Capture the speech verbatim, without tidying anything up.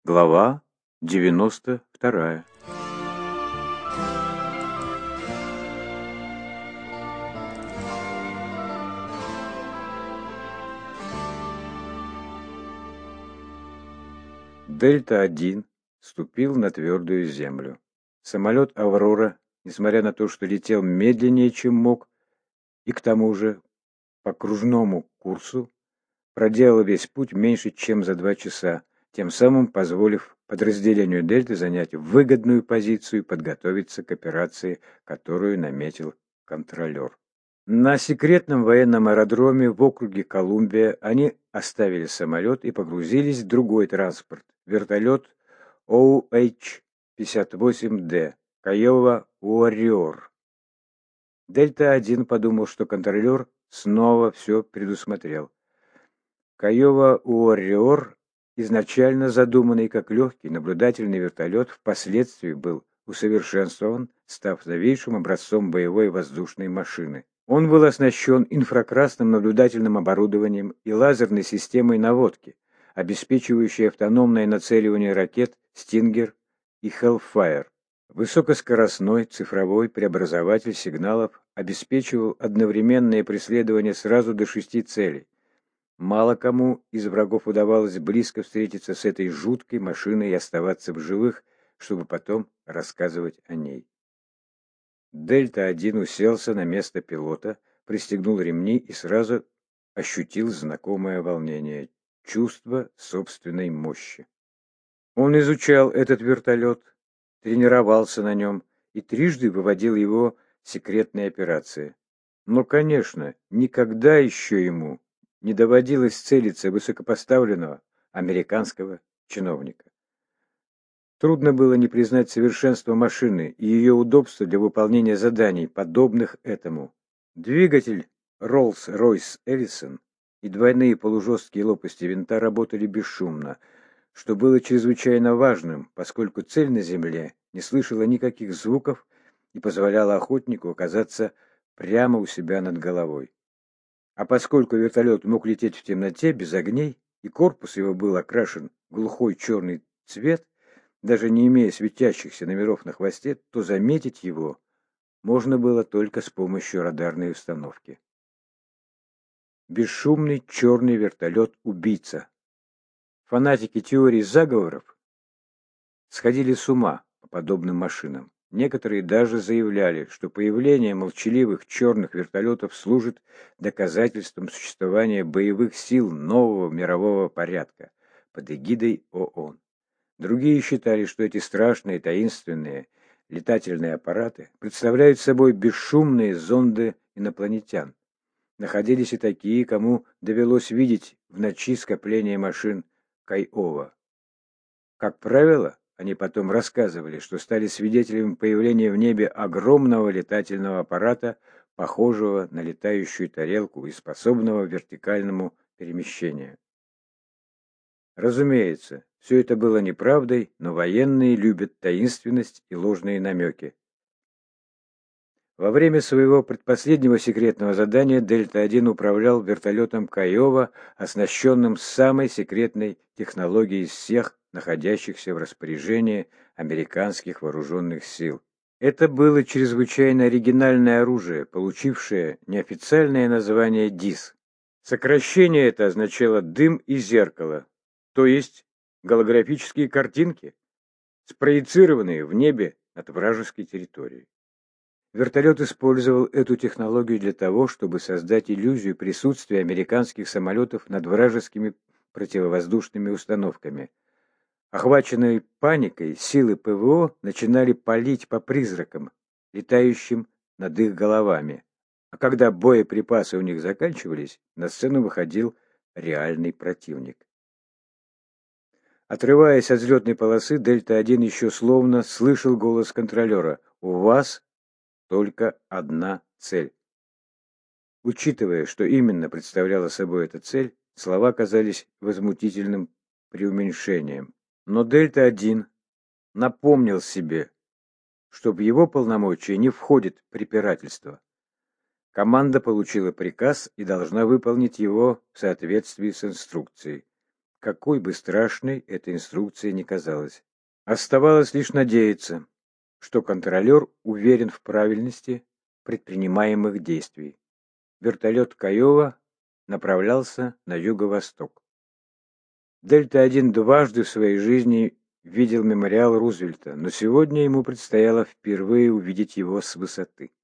Глава девяносто вторая. Дельта-один ступил на твердую землю. Самолет «Аврора», несмотря на то, что летел медленнее, чем мог, и к тому же по кружному курсу, проделал весь путь меньше, чем за два часа, тем самым позволив подразделению «Дельты» занять выгодную позицию и подготовиться к операции, которую наметил контролер. На секретном военном аэродроме в округе Колумбия они оставили самолет и погрузились в другой транспорт, вертолет о эйч пятьдесят восемь дэ Kiowa Warrior. Дельта-один подумал, что контролер снова все предусмотрел. Kiowa Warrior, изначально задуманный как легкий наблюдательный вертолет, впоследствии был усовершенствован, став новейшим образцом боевой воздушной машины. Он был оснащен инфракрасным наблюдательным оборудованием и лазерной системой наводки, обеспечивающей автономное нацеливание ракет «Стингер» и «Hellfire». Высокоскоростной цифровой преобразователь сигналов обеспечивал одновременное преследование сразу до шести целей. Мало кому из врагов удавалось близко встретиться с этой жуткой машиной и оставаться в живых, чтобы потом рассказывать о ней. Дельта-один уселся на место пилота, пристегнул ремни и сразу ощутил знакомое волнение, чувство собственной мощи. Он изучал этот вертолет, тренировался на нем и трижды выводил его в секретные операции. Но, конечно, никогда еще ему не доводилось целиться высокопоставленного американского чиновника. Трудно было не признать совершенство машины и ее удобство для выполнения заданий, подобных этому. Двигатель Rolls-Royce Ellison и двойные полужесткие лопасти винта работали бесшумно, что было чрезвычайно важным, поскольку цель на земле не слышала никаких звуков и позволяла охотнику оказаться прямо у себя над головой. А поскольку вертолет мог лететь в темноте, без огней, и корпус его был окрашен в глухой черный цвет, даже не имея светящихся номеров на хвосте, то заметить его можно было только с помощью радарной установки. Бесшумный черный вертолет-убийца. Фанатики теории заговоров сходили с ума по подобным машинам. Некоторые даже заявляли, что появление молчаливых черных вертолетов служит доказательством существования боевых сил нового мирового порядка под эгидой ООН. Другие считали, что эти страшные таинственные летательные аппараты представляют собой бесшумные зонды инопланетян. Находились и такие, кому довелось видеть в ночи скопление машин Kiowa. Как правило, они потом рассказывали, что стали свидетелями появления в небе огромного летательного аппарата, похожего на летающую тарелку и способного к вертикальному перемещению. Разумеется, все это было неправдой, но военные любят таинственность и ложные намеки. Во время своего предпоследнего секретного задания Дельта-один управлял вертолетом Kiowa, оснащенным самой секретной технологией из всех находящихся в распоряжении американских вооруженных сил. Это было чрезвычайно оригинальное оружие, получившее неофициальное название ДИС. Сокращение это означало «дым и зеркало», то есть голографические картинки, спроецированные в небе над вражеской территорией. Вертолет использовал эту технологию для того, чтобы создать иллюзию присутствия американских самолетов над вражескими противовоздушными установками. Охваченные паникой, силы ПВО начинали палить по призракам, летающим над их головами. А когда боеприпасы у них заканчивались, на сцену выходил реальный противник. Отрываясь от взлетной полосы, Дельта-один еще словно слышал голос контролера: «У вас только одна цель». Учитывая, что именно представляла собой эта цель, слова казались возмутительным преуменьшением. Но Дельта-один напомнил себе, что в его полномочия не входит препирательство. Команда получила приказ и должна выполнить его в соответствии с инструкцией. какой бы страшной эта инструкция ни казалась. Оставалось лишь надеяться, что контролер уверен в правильности предпринимаемых действий. Вертолет Каева направлялся на юго-восток. Дельта один дважды в своей жизни видел мемориал Рузвельта, но сегодня ему предстояло впервые увидеть его с высоты.